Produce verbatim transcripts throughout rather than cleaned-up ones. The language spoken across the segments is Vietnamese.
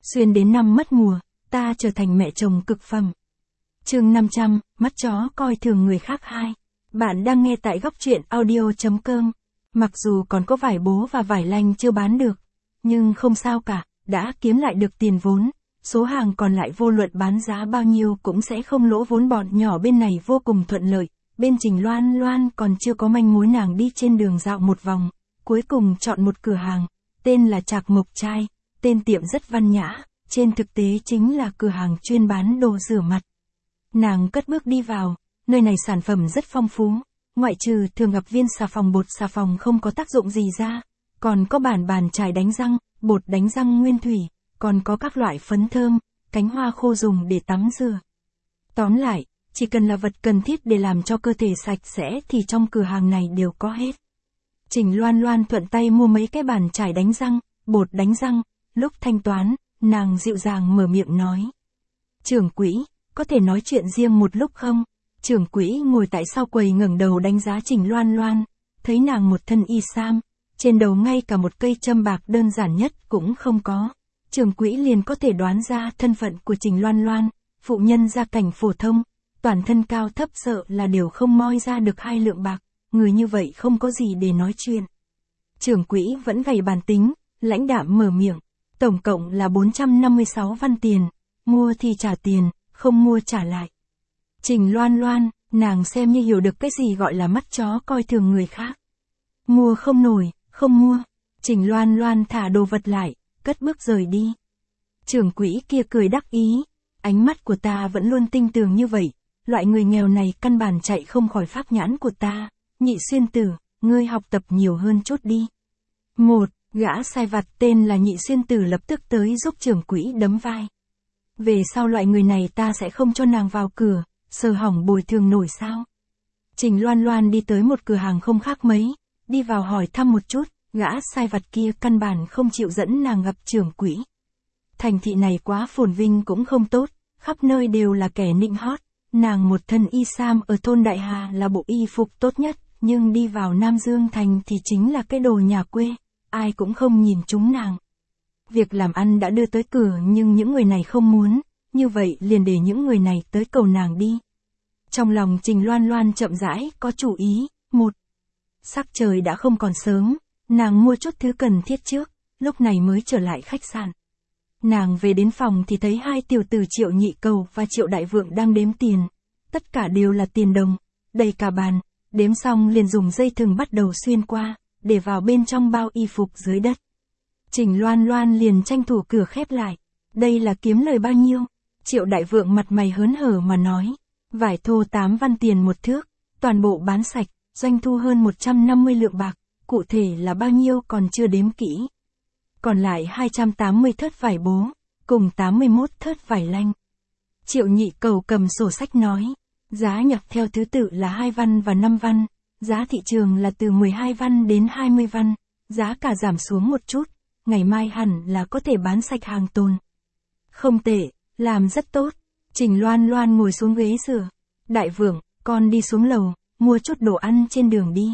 Xuyên đến năm mất mùa, ta trở thành mẹ chồng cực phẩm. Chương năm trăm, mắt chó coi thường người khác hai. Bạn đang nghe tại góc truyện audio chấm com. Mặc dù còn có vải bố và vải lanh chưa bán được, nhưng không sao cả, đã kiếm lại được tiền vốn. Số hàng còn lại vô luận bán giá bao nhiêu cũng sẽ không lỗ vốn, bọn nhỏ bên này vô cùng thuận lợi. Bên Trình Loan Loan còn chưa có manh mối, nàng đi trên đường dạo một vòng, cuối cùng chọn một cửa hàng, tên là Trạc Mộc Trai, tên tiệm rất văn nhã, trên thực tế chính là cửa hàng chuyên bán đồ rửa mặt. Nàng cất bước đi vào, nơi này sản phẩm rất phong phú, ngoại trừ thường gặp viên xà phòng bột xà phòng không có tác dụng gì ra, còn có bản bàn chải đánh răng, bột đánh răng nguyên thủy, còn có các loại phấn thơm, cánh hoa khô dùng để tắm rửa. Tóm lại, chỉ cần là vật cần thiết để làm cho cơ thể sạch sẽ thì trong cửa hàng này đều có hết. Trình Loan Loan thuận tay mua mấy cái bàn chải đánh răng, bột đánh răng, lúc thanh toán, nàng dịu dàng mở miệng nói. Trưởng quỹ, có thể nói chuyện riêng một lúc không? Trưởng quỹ ngồi tại sau quầy ngẩng đầu đánh giá Trình Loan Loan, thấy nàng một thân y sam, trên đầu ngay cả một cây châm bạc đơn giản nhất cũng không có. Trưởng quỹ liền có thể đoán ra thân phận của Trình Loan Loan, phụ nhân gia cảnh phổ thông, toàn thân cao thấp sợ là đều không moi ra được hai lượng bạc, người như vậy không có gì để nói chuyện. Trưởng quỹ vẫn gầy bàn tính, lãnh đạm mở miệng, tổng cộng là bốn trăm năm mươi sáu văn tiền, mua thì trả tiền, không mua trả lại. Trình Loan Loan, nàng xem như hiểu được cái gì gọi là mắt chó coi thường người khác. Mua không nổi, không mua. Trình Loan Loan thả đồ vật lại, cất bước rời đi. Trưởng quỹ kia cười đắc ý, ánh mắt của ta vẫn luôn tinh tường như vậy, loại người nghèo này căn bản chạy không khỏi pháp nhãn của ta. Nhị xuyên tử, ngươi học tập nhiều hơn chút đi. Một, gã sai vặt tên là Nhị xuyên tử lập tức tới giúp trưởng quỹ đấm vai. Về sau loại người này ta sẽ không cho nàng vào cửa, sờ hỏng bồi thường nổi sao. Trình Loan Loan đi tới một cửa hàng không khác mấy, đi vào hỏi thăm một chút, gã sai vặt kia căn bản không chịu dẫn nàng gặp trưởng quỹ. Thành thị này quá phồn vinh cũng không tốt, khắp nơi đều là kẻ nịnh hót. Nàng một thân y sam ở thôn Đại Hà là bộ y phục tốt nhất, nhưng đi vào Nam Dương Thành thì chính là cái đồ nhà quê, ai cũng không nhìn chúng nàng. Việc làm ăn đã đưa tới cửa nhưng những người này không muốn, như vậy liền để những người này tới cầu nàng đi. Trong lòng Trình Loan Loan chậm rãi có chủ ý. Một, sắc trời đã không còn sớm, nàng mua chút thứ cần thiết trước, lúc này mới trở lại khách sạn. Nàng về đến phòng thì thấy hai tiểu tử Triệu Nhị Cầu và Triệu Đại Vượng đang đếm tiền. Tất cả đều là tiền đồng, đầy cả bàn, đếm xong liền dùng dây thừng bắt đầu xuyên qua, để vào bên trong bao y phục dưới đất. Trình Loan Loan liền tranh thủ cửa khép lại. Đây là kiếm lời bao nhiêu? Triệu Đại Vượng mặt mày hớn hở mà nói. Vải thô tám văn tiền một thước, toàn bộ bán sạch, doanh thu hơn một trăm năm mươi lượng bạc, cụ thể là bao nhiêu còn chưa đếm kỹ. Còn lại hai trăm tám mươi thớt vải bố, cùng tám mươi mốt thớt vải lanh. Triệu Nhị Cầu cầm sổ sách nói, giá nhập theo thứ tự là hai văn và năm văn, giá thị trường là từ mười hai văn đến hai mươi văn, giá cả giảm xuống một chút, ngày mai hẳn là có thể bán sạch hàng tồn. Không tệ, làm rất tốt. Trình Loan Loan ngồi xuống ghế rửa. Đại Vượng, con đi xuống lầu, mua chút đồ ăn trên đường đi.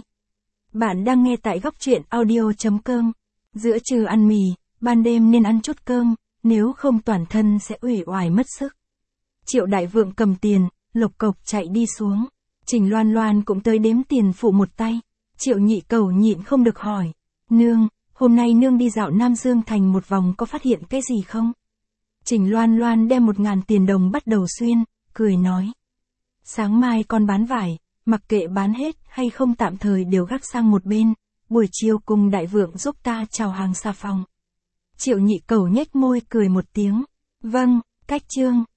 Bạn đang nghe tại góc truyện audio chấm com. Giữa trưa ăn mì, ban đêm nên ăn chút cơm, nếu không toàn thân sẽ uể oải mất sức. Triệu Đại Vượng cầm tiền, lộc cộc chạy đi xuống. Trình Loan Loan cũng tới đếm tiền phụ một tay. Triệu Nhị Cầu nhịn không được hỏi, nương, hôm nay nương đi dạo Nam Dương Thành một vòng có phát hiện cái gì không? Trình Loan Loan đem một ngàn tiền đồng bắt đầu xuyên, cười nói. Sáng mai con bán vải, mặc kệ bán hết hay không tạm thời đều gác sang một bên, buổi chiều cùng Đại Vượng giúp ta chào hàng xà phòng. Triệu Nhị Cầu nhếch môi cười một tiếng. Vâng, cách chương.